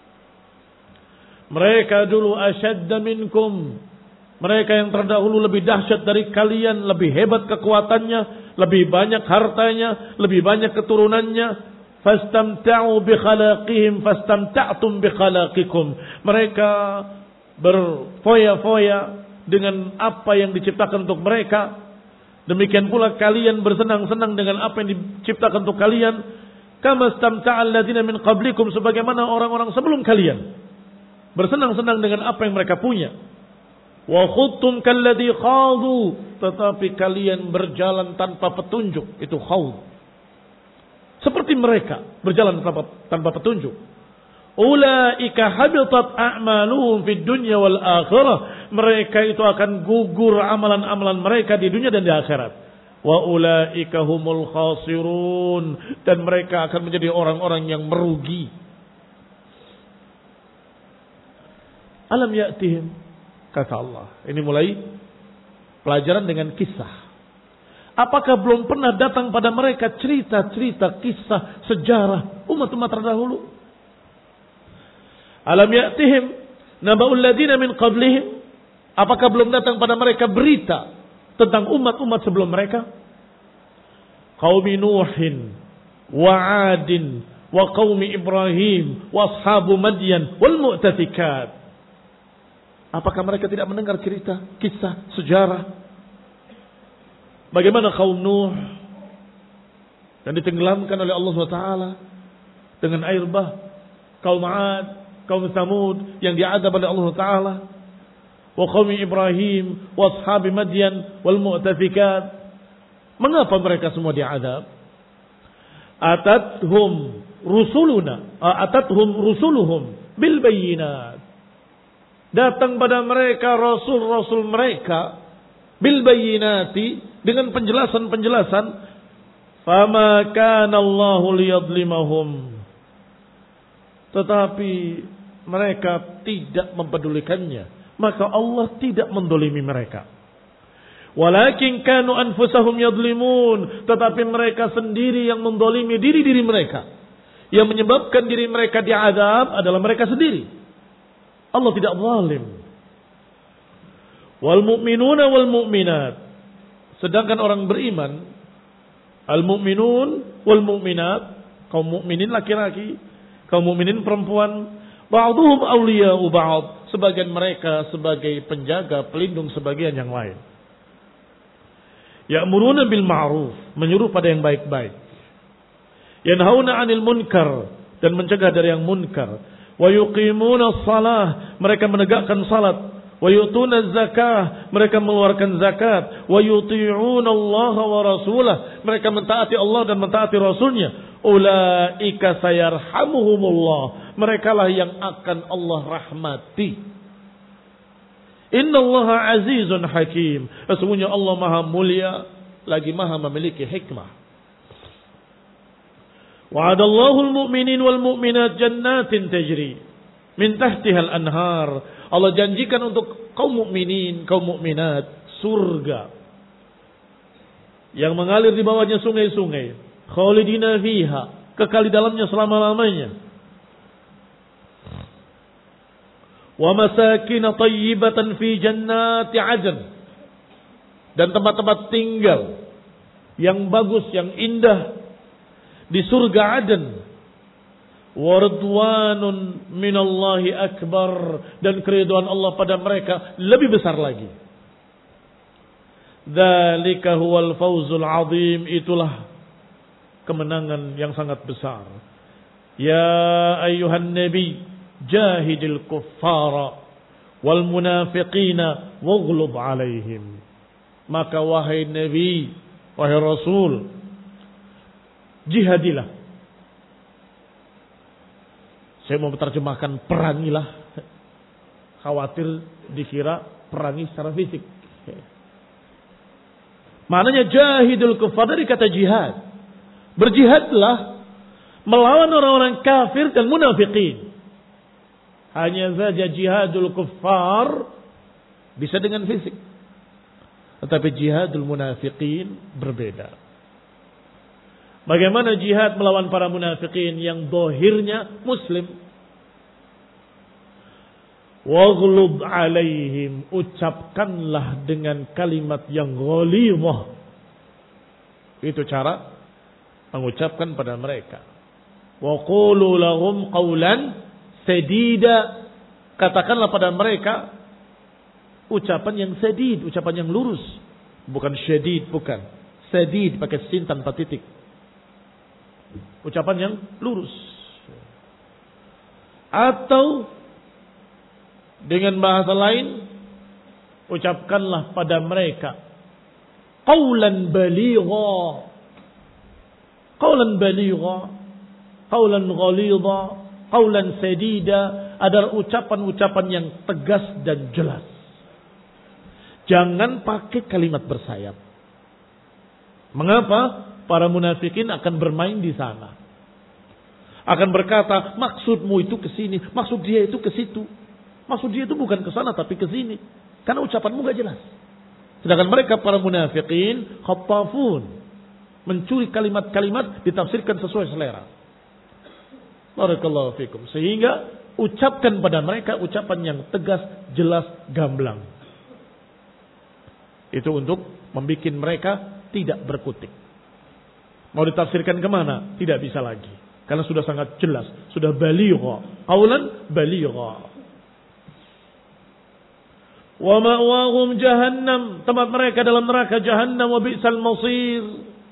Mereka dulu ashadda minkum. Mereka yang terdahulu lebih dahsyat dari kalian. Lebih hebat kekuatannya. Lebih banyak hartanya. Lebih banyak keturunannya. Fastamta'u bi khalaqihim. Fastamta'tum bi khalaqikum. Mereka berfoya-foya dengan apa yang diciptakan untuk mereka. Demikian pula kalian bersenang-senang dengan apa yang diciptakan untuk kalian. Kama istamta'al ladzina min qablikum. Sebagaimana orang-orang sebelum kalian bersenang-senang dengan apa yang mereka punya. Wa khudtum kalladhi khadu. Tetapi kalian berjalan tanpa petunjuk. Itu khawd. Seperti mereka berjalan tanpa, tanpa petunjuk. Ulaika habitat a'maluhum fid dunya wal akhirah. Mereka itu akan gugur amalan-amalan mereka di dunia dan di akhirat. Wa ulaika humul khasirun. Dan mereka akan menjadi orang-orang yang merugi. Alam ya'tihim. Kata Allah. Ini mulai pelajaran dengan kisah. Apakah belum pernah datang pada mereka cerita-cerita kisah sejarah umat-umat terdahulu? Alam ya'tihim naba'ul ladina min qablihim? Apakah belum datang pada mereka berita tentang umat-umat sebelum mereka? Qaumi Nuhin wa 'Adin wa qaumi Ibrahim wa ashabu Madyan wal mu'tafikat. Apakah mereka tidak mendengar cerita, kisah, sejarah? Bagaimana kaum Nuh yang ditenggelamkan oleh Allah subhanahu wa taala dengan air bah, kaum 'Ad, kaum Tsamud yang diadab oleh Allah taala, wa qaumi Ibrahim wa ashabi Madyan wal mu'tafikat. Mengapa mereka semua diadab? Atathum rusuluna, atathum rusuluhum bil bayyinat. Datang pada mereka rasul-rasul mereka bil bayyinati, dengan penjelasan-penjelasan. Fama kana Allahu liyadlimahum. Tetapi mereka tidak mempedulikannya, maka Allah tidak mendolimi mereka. Walakin kanu anfusahum yadlimun. Tetapi mereka sendiri yang mendolimi diri-diri mereka. Yang menyebabkan diri mereka diazab adalah mereka sendiri. Allah tidak zalim. Wal mu'minuna wal mu'minat. Sedangkan orang beriman, al mu'minun wal mu'minat, kaum mukminin laki-laki, kaum mukminin perempuan, ba'dhum awliya'u ba'd. Sebagian mereka sebagai penjaga, pelindung sebagian yang lain. Ya'muruna bil ma'ruf, menyuruh pada yang baik-baik. Yanhauna 'anil munkar, dan mencegah dari yang munkar. Wa yuqimuna shalah, mereka menegakkan salat. Wa yu'tuna zakah, mereka mengeluarkan zakat. Wa yuti'una Allah wa rasulah, mereka mentaati Allah dan mentaati Rasulnya. Ulaika sayarhamuhumullah, merekalah yang akan Allah rahmati. Inna Allah azizun hakim, sesungguhnya Allah maha mulia lagi maha memiliki hikmah. Wa'adallahu al-mu'minin wal mu'minat jannatin tajri min tahtiha al-anhar. Allah janjikan untuk kaum mukminin, kaum mukminat surga yang mengalir di bawahnya sungai-sungai, khalidina fiha, kekal di dalamnya selama-lamanya. Wa masakin tayyibatan fi jannati 'adn, dan tempat-tempat tinggal yang bagus, yang indah di surga Aden. Wa ridwanun minallahi akbar, dan keridhaan Allah pada mereka lebih besar lagi. Dzalika huwal fawzul 'adzim, itulah kemenangan yang sangat besar. Ya ayyuhan nabi jahidil kuffara wal munafiqina waghlub 'alaihim. Maka wahai nabi, wahai rasul, jihadilah. Saya mau menerjemahkan perangilah. Khawatir dikira perangi secara fisik. Maknanya jahidul kuffar dari kata jihad. Berjihadlah melawan orang-orang kafir dan munafikin. Hanya saja jihadul kuffar bisa dengan fisik. Tetapi jihadul munafikin berbeda. Bagaimana jihad melawan para munafikin yang dohirnya muslim? Waghlub alaihim, ucapkanlah dengan kalimat yang ghalidhah. Itu cara mengucapkan pada mereka. Wa qulu lahum qawlan sadida, katakanlah pada mereka ucapan yang sadid, ucapan yang lurus, bukan syadid, bukan sadid pakai sin tanpa titik. Ucapan yang lurus. Atau dengan bahasa lain, ucapkanlah pada mereka qaulan baligha. Qaulan baligha, qaulan ghalidha, qaulan sadida, adalah ucapan-ucapan yang tegas dan jelas. Jangan pakai kalimat bersayap. Mengapa? Para munafikin akan bermain di sana. Akan berkata, maksudmu itu ke sini, maksud dia itu ke situ. Maksud dia itu bukan ke sana tapi ke sini. Karena ucapanmu gak jelas. Sedangkan mereka para munafikin khattafun, mencuri kalimat-kalimat ditafsirkan sesuai selera. Barakallahu fikum. Sehingga ucapkan pada mereka ucapan yang tegas, jelas, gamblang. Itu untuk membuat mereka tidak berkutik. Mau ditafsirkan kemana? Tidak bisa lagi. Karena sudah sangat jelas. Sudah baligha. Qaulan baligha. Wa ma'wahum jahannam. Tempat mereka dalam neraka jahannam. Wa bi'sal masir.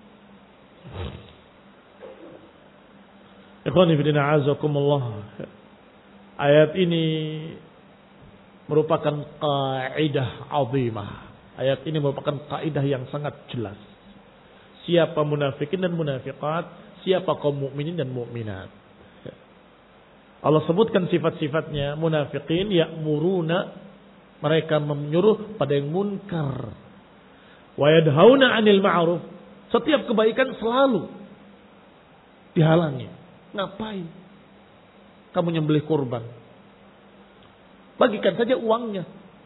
Ikhwani fillah azakumullah. Ayat ini merupakan kaidah azimah. Ayat ini merupakan kaidah yang sangat jelas. Siapa munafikin dan munafiqat, siapa kaum mukminin dan mukminat. Allah sebutkan sifat-sifatnya. Munafiqin ya'muruna, mereka menyuruh pada yang munkar. Wa yadhauna 'anil ma'ruf, setiap kebaikan selalu dihalangi. Ngapain kamu nyembelih kurban? Bagikan saja uangnya.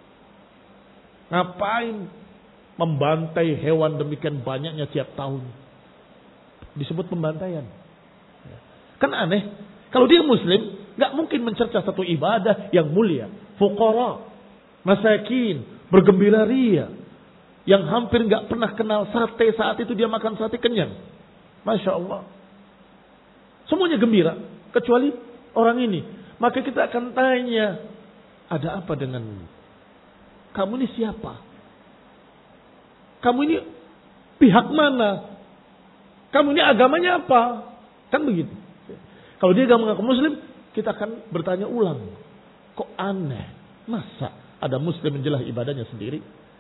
Ngapain membantai hewan demikian banyaknya tiap tahun? Disebut pembantaian. Kan aneh. Kalau dia muslim, gak mungkin mencerca satu ibadah yang mulia. Fuqara, masakin, bergembira ria. Yang hampir gak pernah kenal sate, saat itu dia makan sate kenyang. Masya Allah. Semuanya gembira. Kecuali orang ini. Maka kita akan tanya, ada apa denganmu? Kamu ini siapa? Kamu ini pihak mana? Kamu ini agamanya apa? Kan begitu. Kalau dia gak mengaku muslim, kita akan bertanya ulang. Kok aneh? Masa ada muslim menjelah ibadahnya sendiri?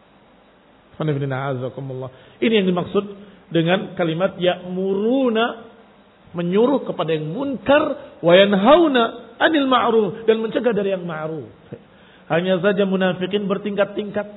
Ini yang dimaksud dengan kalimat ya'muruna, menyuruh kepada yang munkar, wa yanhauna 'anil ma'ruf, dan mencegah dari yang ma'ruf. Hanya saja munafikin bertingkat-tingkat.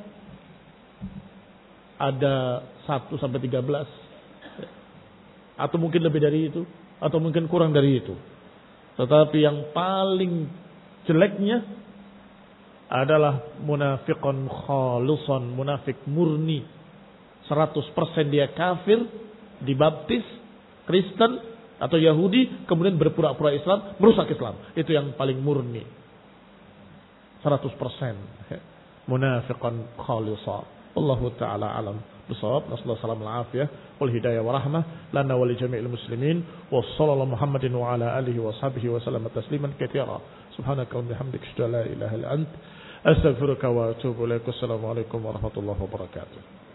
Ada satu sampai tiga belas. Atau mungkin lebih dari itu. Atau mungkin kurang dari itu. Tetapi yang paling jeleknya adalah munafiqun khalusan, munafik murni. seratus persen dia kafir, dibaptis, Kristen atau Yahudi, kemudian berpura-pura Islam, merusak Islam. Itu yang paling murni. seratus persen munafiqan khalisa. Wallahu ta'ala alam bisawab. Nasallahu salam al-afiyah wal hidayah wa rahmah lana wa li jami'il muslimin. Wa sallallahu Muhammadin wa ala alihi wa sahbihi wa sallam tasliman katsira. Subhanaka wa bihamdika asyhadu an la ilaha illa ant astaghfiruka wa atubu ilaik. Assalamu alaikum warahmatullahi wabarakatuh.